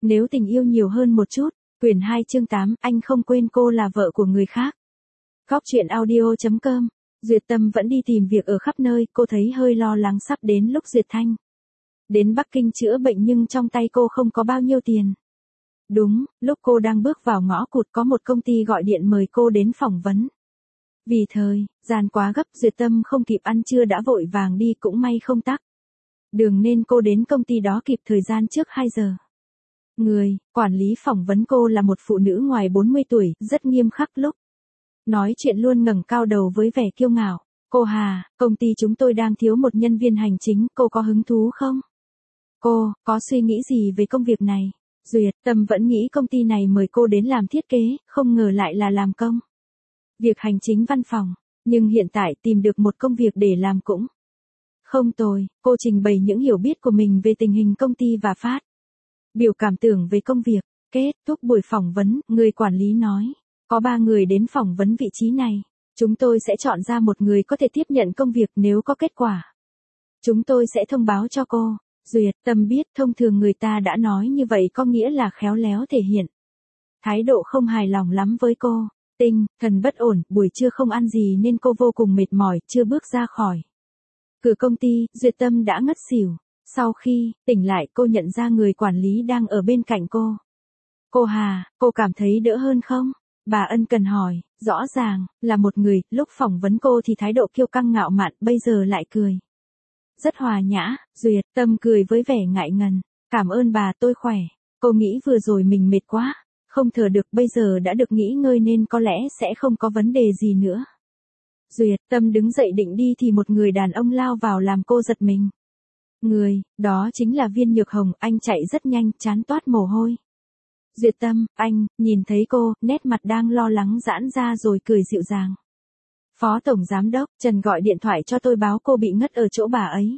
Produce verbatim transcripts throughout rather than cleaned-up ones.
Nếu tình yêu nhiều hơn một chút, quyển hai chương tám, anh không quên cô là vợ của người khác. Góc truyện audio chấm com. Duyệt Tâm vẫn đi tìm việc ở khắp nơi, cô thấy hơi lo lắng sắp đến lúc Duyệt Thanh đến Bắc Kinh chữa bệnh nhưng trong tay cô không có bao nhiêu tiền. Đúng, lúc cô đang bước vào ngõ cụt có một công ty gọi điện mời cô đến phỏng vấn. Vì thời gian quá gấp Duyệt Tâm không kịp ăn trưa đã vội vàng đi, cũng may không tắc đường nên cô đến công ty đó kịp thời gian trước hai giờ. Người quản lý phỏng vấn cô là một phụ nữ ngoài bốn mươi tuổi, rất nghiêm khắc, lúc nói chuyện luôn ngẩng cao đầu với vẻ kiêu ngạo. Cô Hà, công ty chúng tôi đang thiếu một nhân viên hành chính, cô có hứng thú không? Cô có suy nghĩ gì về công việc này? Duyệt Tâm vẫn nghĩ công ty này mời cô đến làm thiết kế, không ngờ lại là làm công việc hành chính văn phòng. Nhưng hiện tại tìm được một công việc để làm cũng không tồi. Cô trình bày những hiểu biết của mình về tình hình công ty và phát biểu cảm tưởng về công việc. Kết thúc buổi phỏng vấn, người quản lý nói, có ba người đến phỏng vấn vị trí này. Chúng tôi sẽ chọn ra một người có thể tiếp nhận công việc, nếu có kết quả chúng tôi sẽ thông báo cho cô. Duyệt Tâm biết thông thường người ta đã nói như vậy có nghĩa là khéo léo thể hiện thái độ không hài lòng lắm với cô. Tinh thần bất ổn, buổi trưa không ăn gì nên cô vô cùng mệt mỏi, chưa bước ra khỏi cửa công ty, Duyệt Tâm đã ngất xỉu. Sau khi tỉnh lại cô nhận ra người quản lý đang ở bên cạnh cô. Cô Hà, cô cảm thấy đỡ hơn không? Bà ân cần hỏi. Rõ ràng là một người, lúc phỏng vấn cô thì thái độ kiêu căng ngạo mạn, bây giờ lại cười rất hòa nhã. Duyệt Tâm cười với vẻ ngại ngần. Cảm ơn bà, tôi khỏe. Cô nghĩ vừa rồi mình mệt quá, không thở được, bây giờ đã được nghỉ ngơi nên có lẽ sẽ không có vấn đề gì nữa. Duyệt Tâm đứng dậy định đi thì một người đàn ông lao vào làm cô giật mình. Người đó chính là Viên Nhược Hồng, anh chạy rất nhanh, trán toát mồ hôi. Duyệt Tâm, anh nhìn thấy cô, nét mặt đang lo lắng giãn ra rồi cười dịu dàng. Phó Tổng Giám đốc Trần gọi điện thoại cho tôi báo cô bị ngất ở chỗ bà ấy.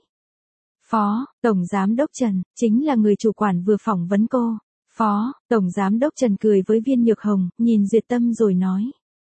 Phó Tổng Giám đốc Trần chính là người chủ quản vừa phỏng vấn cô. Phó Tổng Giám đốc Trần cười với Viên Nhược Hồng, nhìn Duyệt Tâm rồi nói.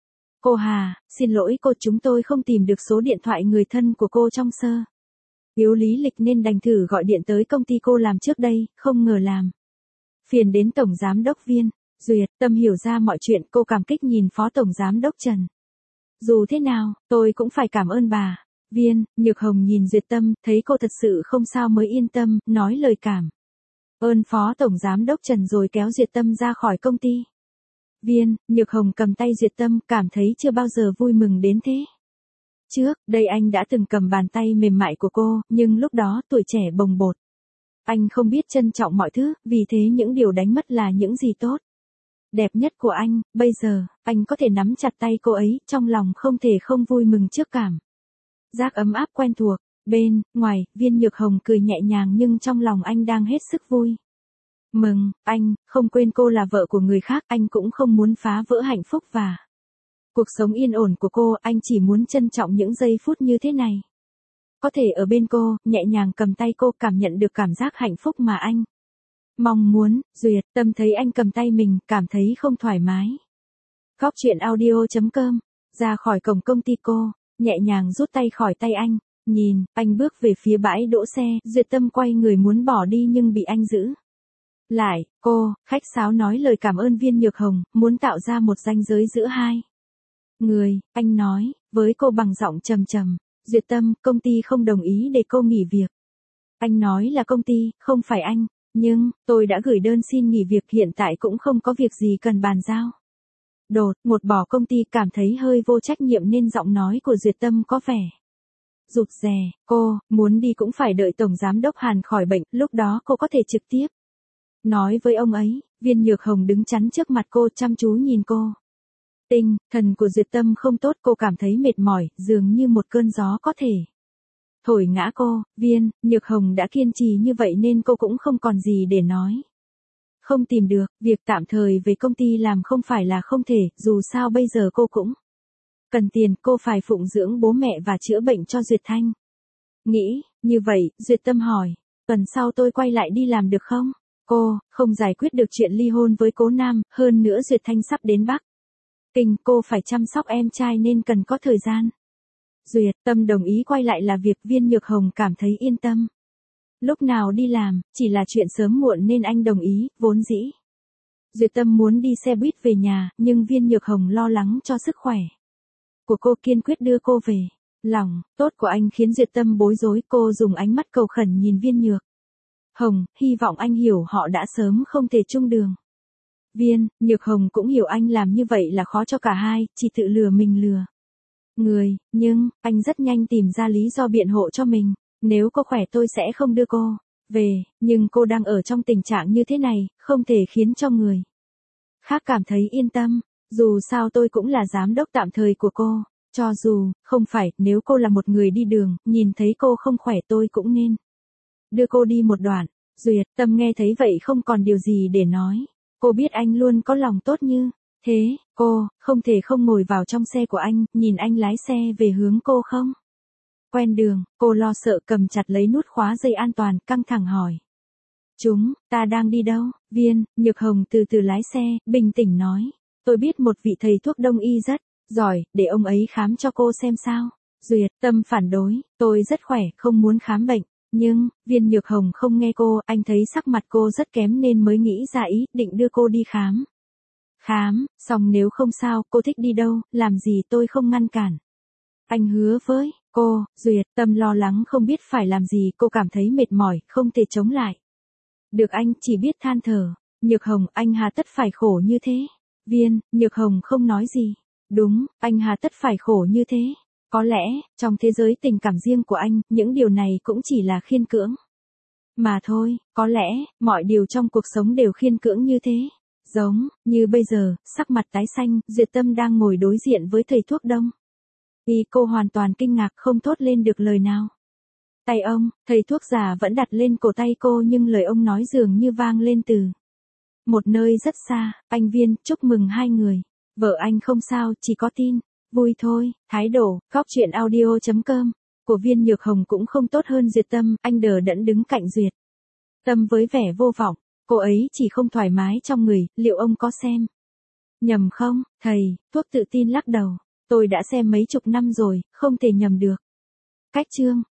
Cô Hà, xin lỗi cô, chúng tôi không tìm được số điện thoại người thân của cô trong sơ yếu lý lịch nên đành thử gọi điện tới công ty cô làm trước đây, không ngờ làm phiền đến Tổng Giám đốc Viên. Duyệt Tâm hiểu ra mọi chuyện, cô cảm kích nhìn Phó Tổng Giám đốc Trần. Dù thế nào, tôi cũng phải cảm ơn bà. Viên Nhược Hồng nhìn Duyệt Tâm, thấy cô thật sự không sao mới yên tâm, nói lời cảm ơn Phó Tổng Giám đốc Trần rồi kéo Duyệt Tâm ra khỏi công ty. Viên Nhược Hồng cầm tay Duyệt Tâm, cảm thấy chưa bao giờ vui mừng đến thế. Trước đây anh đã từng cầm bàn tay mềm mại của cô, nhưng lúc đó tuổi trẻ bồng bột. Anh không biết trân trọng mọi thứ, vì thế những điều đánh mất là những gì tốt đẹp nhất của anh. Bây giờ, anh có thể nắm chặt tay cô ấy, trong lòng không thể không vui mừng trước cảm giác ấm áp quen thuộc. Bên ngoài, Viên Nhược Hồng cười nhẹ nhàng nhưng trong lòng anh đang hết sức vui mừng. Anh không quên cô là vợ của người khác, anh cũng không muốn phá vỡ hạnh phúc và cuộc sống yên ổn của cô, anh chỉ muốn trân trọng những giây phút như thế này. Có thể ở bên cô, nhẹ nhàng cầm tay cô, cảm nhận được cảm giác hạnh phúc mà anh mong muốn. Duyệt Tâm thấy anh cầm tay mình, cảm thấy không thoải mái. Góc truyện audio chấm com. Ra khỏi cổng công ty cô, nhẹ nhàng rút tay khỏi tay anh. Nhìn, anh bước về phía bãi đỗ xe, Duyệt Tâm quay người muốn bỏ đi nhưng bị anh giữ lại. Cô khách sáo nói lời cảm ơn Viên Nhược Hồng, muốn tạo ra một ranh giới giữa hai người. Anh nói với cô bằng giọng trầm trầm. Duyệt Tâm, công ty không đồng ý để cô nghỉ việc. Anh nói là công ty, không phải anh. Nhưng, tôi đã gửi đơn xin nghỉ việc, hiện tại cũng không có việc gì cần bàn giao. Đột ngột bỏ công ty, cảm thấy hơi vô trách nhiệm nên giọng nói của Duyệt Tâm có vẻ rụt rè. Cô muốn đi cũng phải đợi Tổng Giám đốc Hàn khỏi bệnh, lúc đó cô có thể trực tiếp nói với ông ấy. Viên Nhược Hồng đứng chắn trước mặt cô, chăm chú nhìn cô. Tinh thần của Duyệt Tâm không tốt, cô cảm thấy mệt mỏi, dường như một cơn gió có thể thổi ngã cô. Viên Nhược Hồng đã kiên trì như vậy nên cô cũng không còn gì để nói. Không tìm được việc tạm thời về công ty làm không phải là không thể, dù sao bây giờ cô cũng cần tiền, cô phải phụng dưỡng bố mẹ và chữa bệnh cho Duyệt Thanh. Nghĩ như vậy, Duyệt Tâm hỏi, tuần sau tôi quay lại đi làm được không? Cô không giải quyết được chuyện ly hôn với Cố Nam, hơn nữa Duyệt Thanh sắp đến Bắc Kinh, cô phải chăm sóc em trai nên cần có thời gian. Duyệt Tâm đồng ý quay lại là việc. Viên Nhược Hồng cảm thấy yên tâm. Lúc nào đi làm, chỉ là chuyện sớm muộn nên anh đồng ý, vốn dĩ. Duyệt Tâm muốn đi xe buýt về nhà, nhưng Viên Nhược Hồng lo lắng cho sức khỏe của cô kiên quyết đưa cô về. Lòng tốt của anh khiến Duyệt Tâm bối rối, cô dùng ánh mắt cầu khẩn nhìn Viên Nhược Hồng, hy vọng anh hiểu họ đã sớm không thể chung đường. Viên Nhược Hồng cũng hiểu anh làm như vậy là khó cho cả hai, chỉ tự lừa mình lừa người, nhưng, anh rất nhanh tìm ra lý do biện hộ cho mình. Nếu cô khỏe tôi sẽ không đưa cô về, nhưng cô đang ở trong tình trạng như thế này, không thể khiến cho người khác cảm thấy yên tâm. Dù sao tôi cũng là giám đốc tạm thời của cô. Cho dù, không phải, nếu cô là một người đi đường, nhìn thấy cô không khỏe tôi cũng nên đưa cô đi một đoạn. Duyệt Tâm nghe thấy vậy không còn điều gì để nói. Cô biết anh luôn có lòng tốt như thế, cô không thể không ngồi vào trong xe của anh, nhìn anh lái xe về hướng cô không quen đường. Cô lo sợ cầm chặt lấy nút khóa dây an toàn, căng thẳng hỏi. Chúng ta đang đi đâu? Viên Nhược Hồng từ từ lái xe, bình tĩnh nói. Tôi biết một vị thầy thuốc đông y rất giỏi, để ông ấy khám cho cô xem sao. Duyệt Tâm phản đối, tôi rất khỏe, không muốn khám bệnh. Nhưng, Viên Nhược Hồng không nghe cô, anh thấy sắc mặt cô rất kém nên mới nghĩ ra ý định đưa cô đi khám. Khám, xong nếu không sao, cô thích đi đâu, làm gì tôi không ngăn cản. Anh hứa với cô. Duyệt Tâm lo lắng không biết phải làm gì, cô cảm thấy mệt mỏi, không thể chống lại được anh, chỉ biết than thở. Nhược Hồng, anh hà tất phải khổ như thế. Viên Nhược Hồng không nói gì. Đúng, anh hà tất phải khổ như thế. Có lẽ, trong thế giới tình cảm riêng của anh, những điều này cũng chỉ là khiên cưỡng mà thôi. Có lẽ, mọi điều trong cuộc sống đều khiên cưỡng như thế. Giống như bây giờ, sắc mặt tái xanh, Duyệt Tâm đang ngồi đối diện với thầy thuốc đông y, cô hoàn toàn kinh ngạc không thốt lên được lời nào. Tay ông, thầy thuốc già vẫn đặt lên cổ tay cô, nhưng lời ông nói dường như vang lên từ một nơi rất xa. Anh Viên, chúc mừng hai người. Vợ anh không sao, chỉ có tin vui thôi. Thái độ, góc chuyện audio chấm com của Viên Nhược Hồng cũng không tốt hơn Duyệt Tâm. Anh đờ đẫn đứng cạnh Duyệt Tâm với vẻ vô vọng. Cô ấy chỉ không thoải mái trong người, liệu ông có xem nhầm không? Thầy thuốc tự tin lắc đầu. Tôi đã xem mấy chục năm rồi, không thể nhầm được. Cách chương